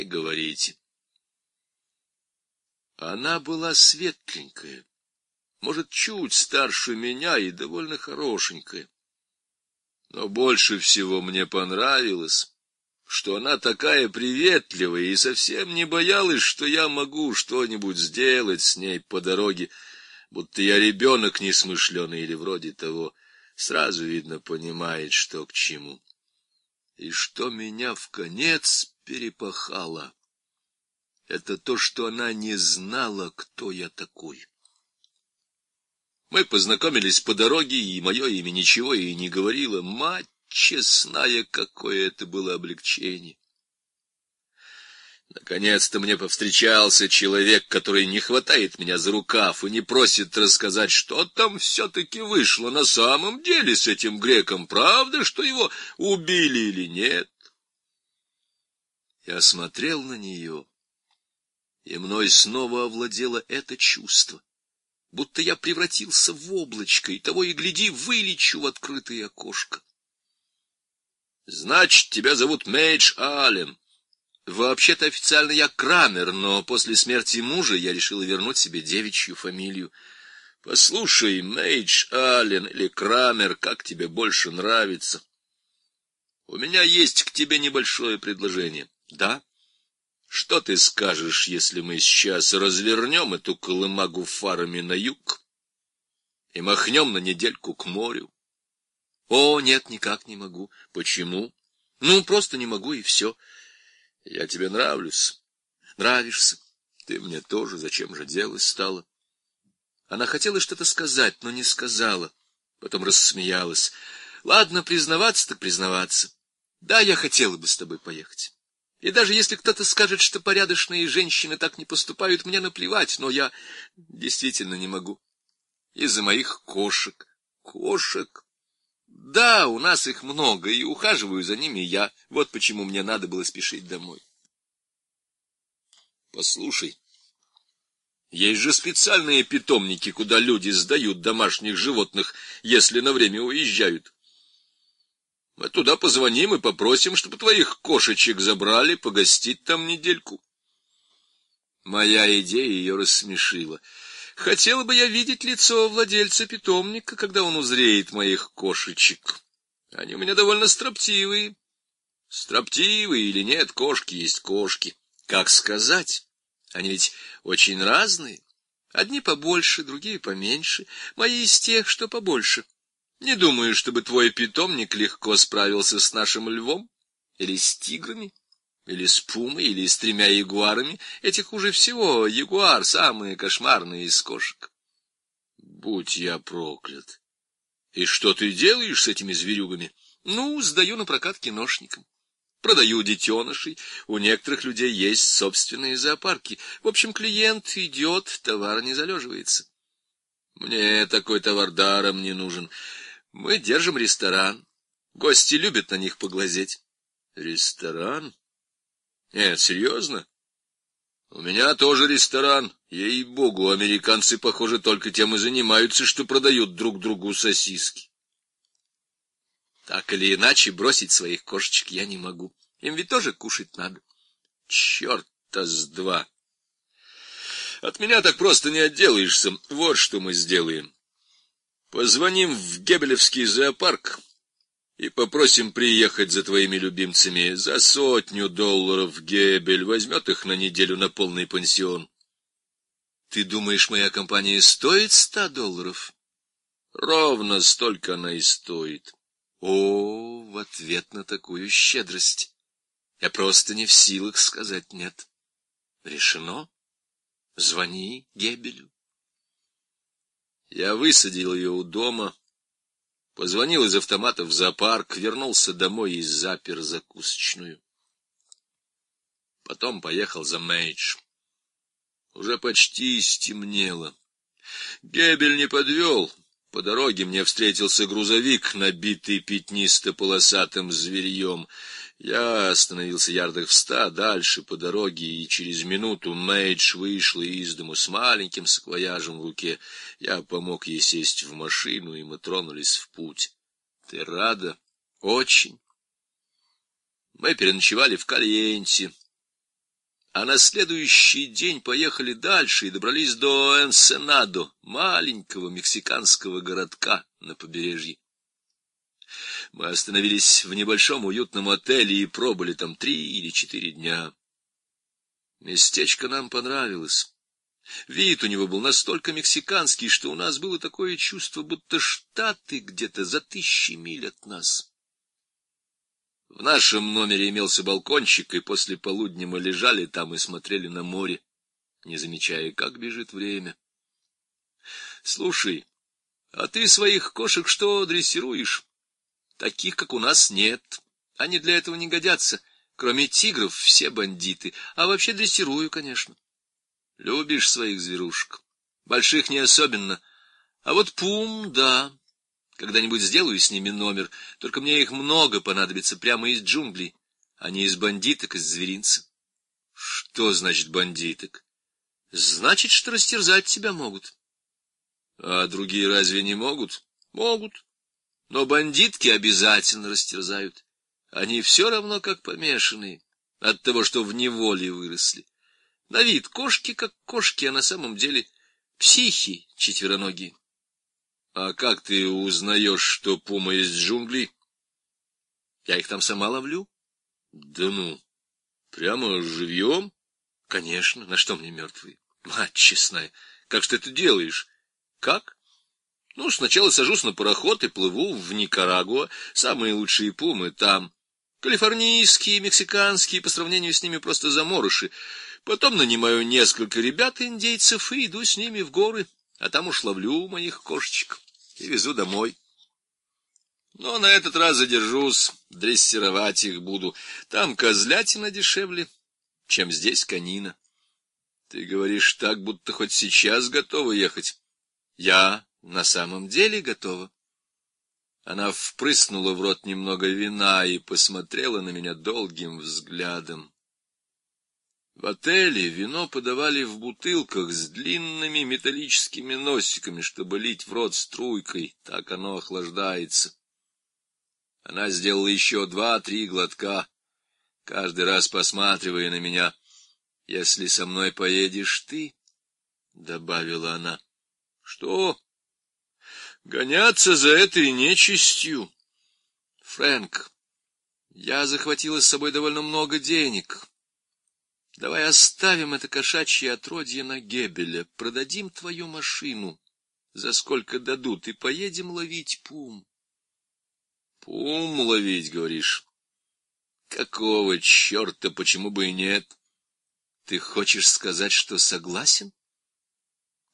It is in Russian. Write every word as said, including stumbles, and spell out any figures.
говорите. Она была светленькая, может, чуть старше меня и довольно хорошенькая. Но больше всего мне понравилось, что она такая приветливая и совсем не боялась, что я могу что-нибудь сделать с ней по дороге, будто я ребенок несмышленый или вроде того. Сразу видно, понимает, что к чему. И что меня вконец перепахало, это то, что она не знала, кто я такой. Мы познакомились по дороге, и мое имя ничего ей не говорило. Мать честная, какое это было облегчение! Наконец-то мне повстречался человек, который не хватает меня за рукав и не просит рассказать, что там все-таки вышло на самом деле с этим греком. Правда, что его убили или нет? Я смотрел на нее, и мной снова овладело это чувство, будто я превратился в облачко, и того и гляди, вылечу в открытое окошко. — Значит, тебя зовут Мейдж Аллен. Вообще-то официально я Крамер, но после смерти мужа я решила вернуть себе девичью фамилию. Послушай, Мейдж Аллен или Крамер, как тебе больше нравится? У меня есть к тебе небольшое предложение. Да? Что ты скажешь, если мы сейчас развернем эту колымагу фарами на юг и махнем на недельку к морю? О, нет, никак не могу. Почему? Ну, просто не могу, и все. Я тебе нравлюсь. Нравишься. Ты мне тоже. Зачем же делать стало? Она хотела что-то сказать, но не сказала. Потом рассмеялась. Ладно, признаваться так признаваться. Да, я хотела бы с тобой поехать. И даже если кто-то скажет, что порядочные женщины так не поступают, мне наплевать, но я действительно не могу. Из-за моих кошек. Кошек? Да, у нас их много, и ухаживаю за ними я. Вот почему мне надо было спешить домой. Послушай, есть же специальные питомники, куда люди сдают домашних животных, если на время уезжают. Мы туда позвоним и попросим, чтобы твоих кошечек забрали, погостить там недельку. Моя идея ее рассмешила. Хотела бы я видеть лицо владельца питомника, когда он узреет моих кошечек. Они у меня довольно строптивые. Строптивые или нет, кошки есть кошки. Как сказать? Они ведь очень разные. Одни побольше, другие поменьше. Мои из тех, что побольше. Не думаю, чтобы твой питомник легко справился с нашим львом, или с тиграми, или с пумой, или с тремя ягуарами. Этих хуже всего. Ягуар — самые кошмарные из кошек. Будь я проклят. И что ты делаешь с этими зверюгами? Ну, сдаю на прокат киношникам. Продаю детенышей. У некоторых людей есть собственные зоопарки. В общем, клиент идет, товар не залеживается. Мне такой товар даром не нужен. Мы держим ресторан. Гости любят на них поглазеть. Ресторан? Нет, серьезно? У меня тоже ресторан. Ей-богу, американцы, похоже, только тем и занимаются, что продают друг другу сосиски. Так или иначе, бросить своих кошечек я не могу. Им ведь тоже кушать надо. Черт-то с два. От меня так просто не отделаешься. Вот что мы сделаем. Позвоним в Гебелевский зоопарк и попросим приехать за твоими любимцами. За сотню долларов Гебель возьмет их на неделю на полный пансион. Ты думаешь, моя компания стоит ста долларов? Ровно столько она и стоит. О, в ответ на такую щедрость я просто не в силах сказать нет. Решено. Звони Гебелю. Я высадил ее у дома, позвонил из автомата в зоопарк, вернулся домой и запер закусочную. Потом поехал за Мейдж. Уже почти стемнело. Гебель не подвел. По дороге мне встретился грузовик, набитый пятнисто-полосатым зверьем. Я остановился ярдах в ста дальше по дороге, и через минуту Мейдж вышла из дому с маленьким саквояжем в руке. Я помог ей сесть в машину, и мы тронулись в путь. Ты рада? Очень. Мы переночевали в Кальенте. А на следующий день поехали дальше и добрались до Энсенадо, маленького мексиканского городка на побережье. Мы остановились в небольшом уютном отеле и пробыли там три или четыре дня. Местечко нам понравилось. Вид у него был настолько мексиканский, что у нас было такое чувство, будто Штаты где-то за тысячи миль от нас. В нашем номере имелся балкончик, и после полудня мы лежали там и смотрели на море, не замечая, как бежит время. — Слушай, а ты своих кошек что дрессируешь? Таких, как у нас, нет. Они для этого не годятся. Кроме тигров, все бандиты. А вообще дрессирую, конечно. Любишь своих зверушек? Больших не особенно. А вот пум, да. Когда-нибудь сделаю с ними номер. Только мне их много понадобится прямо из джунглей, а не из бандиток, из зверинца. Что значит бандиток? Значит, что растерзать тебя могут. А другие разве не могут? Могут. Но бандитки обязательно растерзают. Они все равно как помешанные от того, что в неволе выросли. На вид кошки как кошки, а на самом деле психи четвероногие. А как ты узнаешь, что пума из джунглей? Я их там сама ловлю. Да ну, прямо живьем? Конечно, на что мне мертвые? Мать честная, как же ты это делаешь? Как? Ну, сначала сажусь на пароход и плыву в Никарагуа. Самые лучшие пумы там. Калифорнийские, мексиканские, по сравнению с ними просто заморыши. Потом нанимаю несколько ребят-индейцев и иду с ними в горы, а там уж ловлю моих кошечек и везу домой. Но на этот раз задержусь, дрессировать их буду. Там козлятина дешевле, чем здесь конина. Ты говоришь так, будто хоть сейчас готова ехать. Я на самом деле готова. Она впрыснула в рот немного вина и посмотрела на меня долгим взглядом. В отеле вино подавали в бутылках с длинными металлическими носиками, чтобы лить в рот струйкой, так оно охлаждается. Она сделала еще два-три глотка, каждый раз посматривая на меня. — Если со мной поедешь ты, — добавила она. — Что? Гоняться за этой нечистью? Фрэнк, я захватила с собой довольно много денег. Давай оставим это кошачье отродье на Гебеля, продадим твою машину, за сколько дадут, и поедем ловить пум. Пум ловить, говоришь? Какого черта, почему бы и нет? Ты хочешь сказать, что согласен?